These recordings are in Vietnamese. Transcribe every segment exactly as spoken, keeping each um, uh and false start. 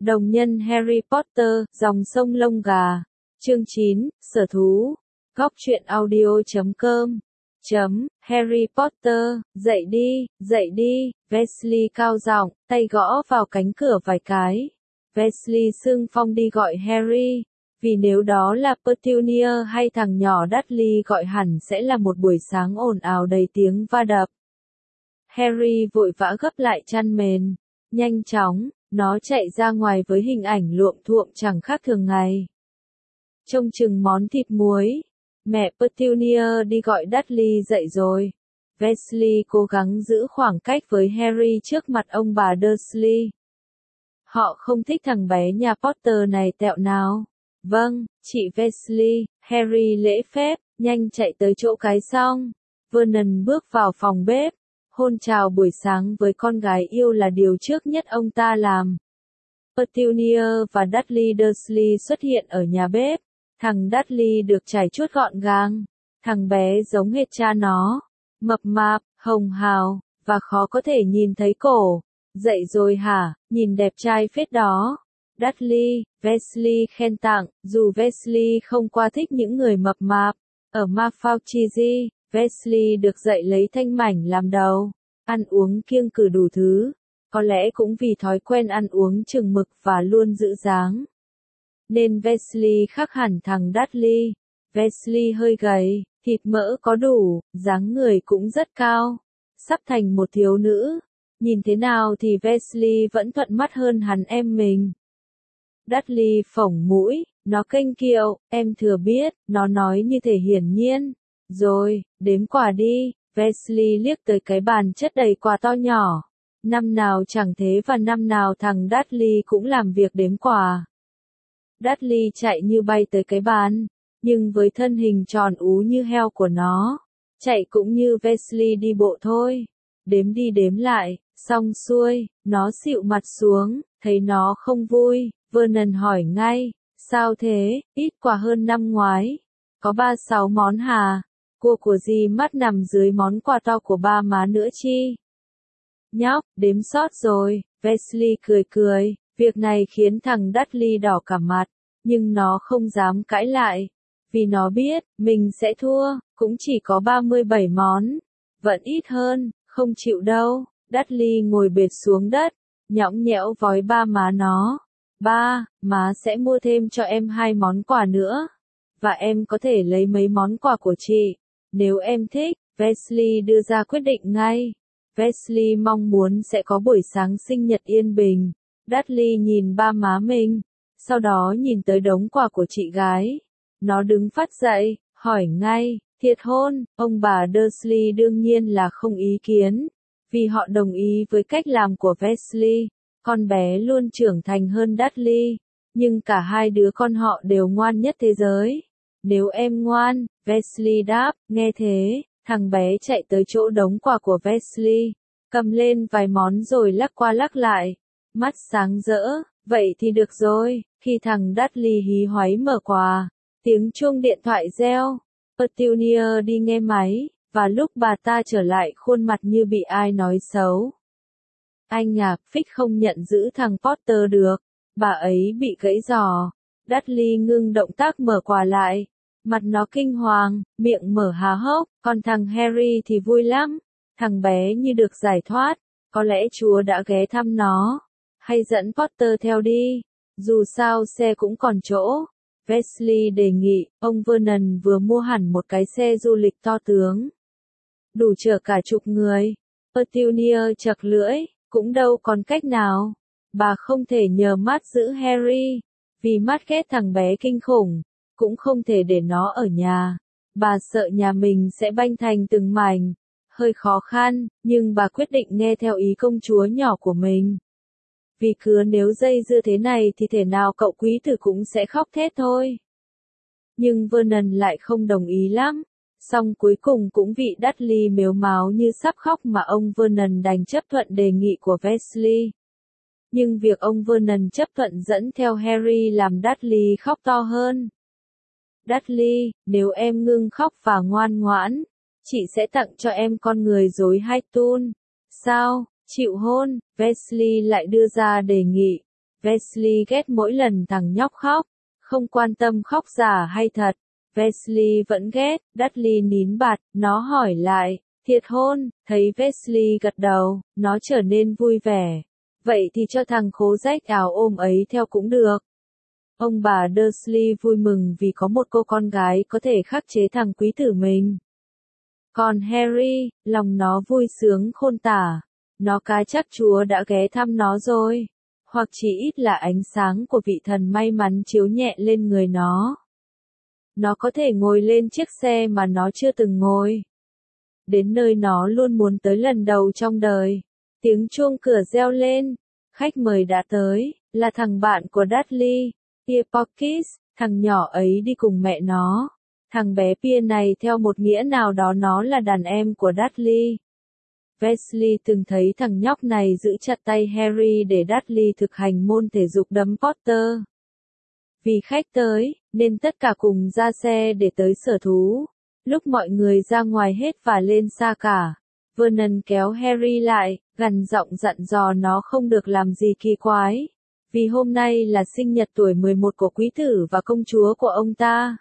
Đồng nhân Harry Potter, dòng sông lông gà. Chương chín, sở thú. Góc truyện audio chấm com. Chấm, Harry Potter, dậy đi, dậy đi, Weasley cao giọng, tay gõ vào cánh cửa vài cái. Weasley xưng phong đi gọi Harry, vì nếu đó là Petunia hay thằng nhỏ Dudley gọi hẳn sẽ là một buổi sáng ồn ào đầy tiếng va đập. Harry vội vã gấp lại chăn mền, nhanh chóng, nó chạy ra ngoài với hình ảnh luộm thuộm chẳng khác thường ngày. Trông chừng món thịt muối. Mẹ Petunia đi gọi Dudley dậy rồi. Weasley cố gắng giữ khoảng cách với Harry trước mặt ông bà Dursley. Họ không thích thằng bé nhà Potter này tẹo nào. Vâng, chị Weasley. Harry lễ phép, nhanh chạy tới chỗ cái xong. Vernon bước vào phòng bếp. Hôn chào buổi sáng với con gái yêu là điều trước nhất ông ta làm. Petunia và Dudley Dursley xuất hiện ở nhà bếp. Thằng Dudley được chải chuốt gọn gàng. Thằng bé giống hệt cha nó. Mập mạp, hồng hào, và khó có thể nhìn thấy cổ. Dậy rồi hả, nhìn đẹp trai phết đó. Dudley, Weasley khen tặng, dù Weasley không qua thích những người mập mạp. Ở Malfoy, Weasley được dạy lấy thanh mảnh làm đầu. Ăn uống kiêng cữ đủ thứ. Có lẽ cũng vì thói quen ăn uống chừng mực và luôn giữ dáng. Nên Weasley khác hẳn thằng Dudley. Weasley hơi gầy, thịt mỡ có đủ, dáng người cũng rất cao. Sắp thành một thiếu nữ. Nhìn thế nào thì Weasley vẫn thuận mắt hơn hắn em mình. Dudley phổng mũi, nó kênh kiệu, em thừa biết, nó nói như thể hiển nhiên. Rồi, đếm quà đi. Weasley liếc tới cái bàn chất đầy quà to nhỏ. Năm nào chẳng thế và năm nào thằng Dudley cũng làm việc đếm quà. Dudley chạy như bay tới cái bàn, nhưng với thân hình tròn ú như heo của nó, chạy cũng như Weasley đi bộ thôi. Đếm đi đếm lại, xong xuôi, nó xịu mặt xuống, thấy nó không vui, Vernon hỏi ngay, sao thế, ít quà hơn năm ngoái, có ba sáu món hà, cua của gì mắt nằm dưới món quà to của ba má nữa chi. Nhóc, đếm sót rồi, Weasley cười cười. Việc này khiến thằng Dudley đỏ cả mặt, nhưng nó không dám cãi lại, vì nó biết, mình sẽ thua, cũng chỉ có ba mươi bảy món, vẫn ít hơn, không chịu đâu. Dudley ngồi bệt xuống đất, nhõng nhẽo vói ba má nó. Ba, má sẽ mua thêm cho em hai món quà nữa, và em có thể lấy mấy món quà của chị, nếu em thích. Weasley đưa ra quyết định ngay. Weasley mong muốn sẽ có buổi sáng sinh nhật yên bình. Dudley nhìn ba má mình, sau đó nhìn tới đống quà của chị gái. Nó đứng phát dậy, hỏi ngay, thiệt hôn, ông bà Dursley đương nhiên là không ý kiến, vì họ đồng ý với cách làm của Weasley. Con bé luôn trưởng thành hơn Dudley, nhưng cả hai đứa con họ đều ngoan nhất thế giới. Nếu em ngoan, Weasley đáp, nghe thế, thằng bé chạy tới chỗ đống quà của Weasley, cầm lên vài món rồi lắc qua lắc lại. Mắt sáng rỡ, vậy thì được rồi. Khi thằng Dudley hí hoáy mở quà, tiếng chuông điện thoại reo. Petunia đi nghe máy, và lúc bà ta trở lại khuôn mặt như bị ai nói xấu. Anh à, Fitz không nhận giữ thằng Potter được, bà ấy bị gãy giò. Dudley ngưng động tác mở quà lại, mặt nó kinh hoàng, miệng mở há hốc, còn thằng Harry thì vui lắm. Thằng bé như được giải thoát, có lẽ Chúa đã ghé thăm nó. Hay dẫn Potter theo đi, dù sao xe cũng còn chỗ. Weasley đề nghị, ông Vernon vừa mua hẳn một cái xe du lịch to tướng, đủ chở cả chục người. Petunia chật lưỡi, cũng đâu còn cách nào. Bà không thể nhờ Matt giữ Harry, vì Matt ghét thằng bé kinh khủng, cũng không thể để nó ở nhà. Bà sợ nhà mình sẽ banh thành từng mảnh. Hơi khó khăn, nhưng bà quyết định nghe theo ý công chúa nhỏ của mình. Vì cứ nếu dây dưa thế này thì thể nào cậu quý tử cũng sẽ khóc thét thôi. Nhưng Vernon lại không đồng ý lắm. Xong cuối cùng cũng vị Dudley mếu máo như sắp khóc mà ông Vernon đành chấp thuận đề nghị của Weasley. Nhưng việc ông Vernon chấp thuận dẫn theo Harry làm Dudley khóc to hơn. Dudley, nếu em ngưng khóc và ngoan ngoãn, chị sẽ tặng cho em con người rối hai toon. Sao, chịu hôn? Weasley lại đưa ra đề nghị. Wesley ghét mỗi lần thằng nhóc khóc, không quan tâm khóc giả hay thật. Wesley vẫn ghét, Dudley nín bặt, nó hỏi lại, thiệt hôn, thấy Wesley gật đầu, nó trở nên vui vẻ. Vậy thì cho thằng khố rách áo ôm ấy theo cũng được. Ông bà Dursley vui mừng vì có một cô con gái có thể khắc chế thằng quý tử mình. Còn Harry, lòng nó vui sướng khôn tả. Nó cá chắc Chúa đã ghé thăm nó rồi. Hoặc chỉ ít là ánh sáng của vị thần may mắn chiếu nhẹ lên người nó. Nó có thể ngồi lên chiếc xe mà nó chưa từng ngồi. Đến nơi nó luôn muốn tới lần đầu trong đời. Tiếng chuông cửa reo lên. Khách mời đã tới, là thằng bạn của Dudley, Pierre Pockets, thằng nhỏ ấy đi cùng mẹ nó. Thằng bé Pierre này theo một nghĩa nào đó nó là đàn em của Dudley. Wesley từng thấy thằng nhóc này giữ chặt tay Harry để Dudley thực hành môn thể dục đấm Potter. Vì khách tới, nên tất cả cùng ra xe để tới sở thú. Lúc mọi người ra ngoài hết và lên xa cả, Vernon kéo Harry lại, gằn giọng dặn dò nó không được làm gì kỳ quái. Vì hôm nay là sinh nhật tuổi mười một của quý tử và công chúa của ông ta.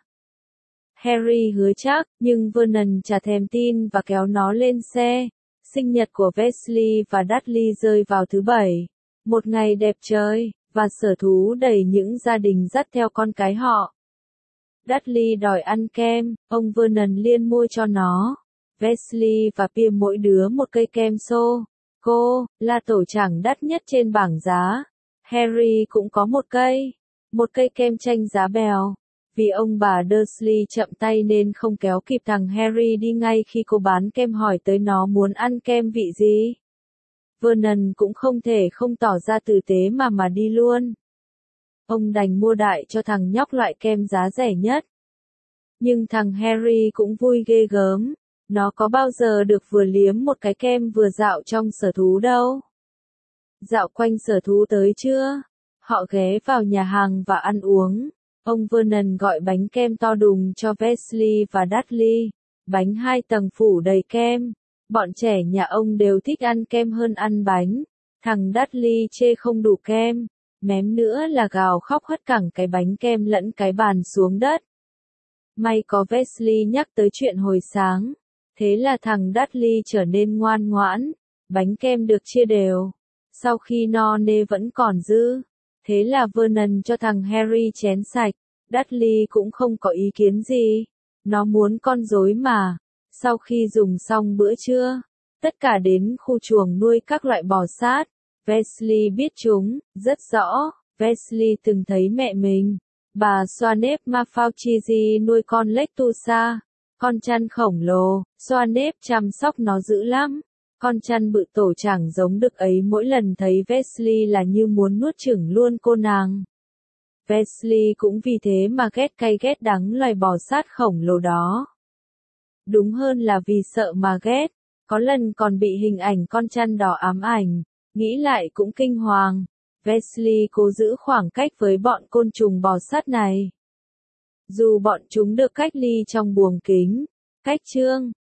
Harry hứa chắc, nhưng Vernon chả thèm tin và kéo nó lên xe. Sinh nhật của Wesley và Dudley rơi vào thứ bảy. Một ngày đẹp trời, và sở thú đầy những gia đình dắt theo con cái họ. Dudley đòi ăn kem, ông Vernon liền mua cho nó. Wesley và Pierre mỗi đứa một cây kem xô. Cô, là tổ chảng đắt nhất trên bảng giá. Harry cũng có một cây. Một cây kem chanh giá bèo. Vì ông bà Dursley chậm tay nên không kéo kịp thằng Harry đi ngay khi cô bán kem hỏi tới nó muốn ăn kem vị gì. Vernon cũng không thể không tỏ ra tử tế mà mà đi luôn. Ông đành mua đại cho thằng nhóc loại kem giá rẻ nhất. Nhưng thằng Harry cũng vui ghê gớm. Nó có bao giờ được vừa liếm một cái kem vừa dạo trong sở thú đâu. Dạo quanh sở thú tới chưa? Họ ghé vào nhà hàng và ăn uống. Ông Vernon gọi bánh kem to đùng cho Wesley và Dudley. Bánh hai tầng phủ đầy kem. Bọn trẻ nhà ông đều thích ăn kem hơn ăn bánh. Thằng Dudley chê không đủ kem. Mém nữa là gào khóc hất cẳng cái bánh kem lẫn cái bàn xuống đất. May có Wesley nhắc tới chuyện hồi sáng. Thế là thằng Dudley trở nên ngoan ngoãn. Bánh kem được chia đều. Sau khi no nê vẫn còn dư. Thế là Vernon cho thằng Harry chén sạch. Dudley cũng không có ý kiến gì. Nó muốn con rối mà. Sau khi dùng xong bữa trưa, tất cả đến khu chuồng nuôi các loại bò sát. Wesley biết chúng, rất rõ. Wesley từng thấy mẹ mình, bà Swanep Malfauci nuôi con Lectusa. Con chăn khổng lồ, Swanep chăm sóc nó dữ lắm. Con chăn bự tổ chẳng giống đực ấy mỗi lần thấy Wesley là như muốn nuốt chửng luôn cô nàng. Wesley cũng vì thế mà ghét cay ghét đắng loài bò sát khổng lồ đó. Đúng hơn là vì sợ mà ghét, có lần còn bị hình ảnh con chăn đỏ ám ảnh, nghĩ lại cũng kinh hoàng. Wesley cố giữ khoảng cách với bọn côn trùng bò sát này. Dù bọn chúng được cách ly trong buồng kính, cách chương,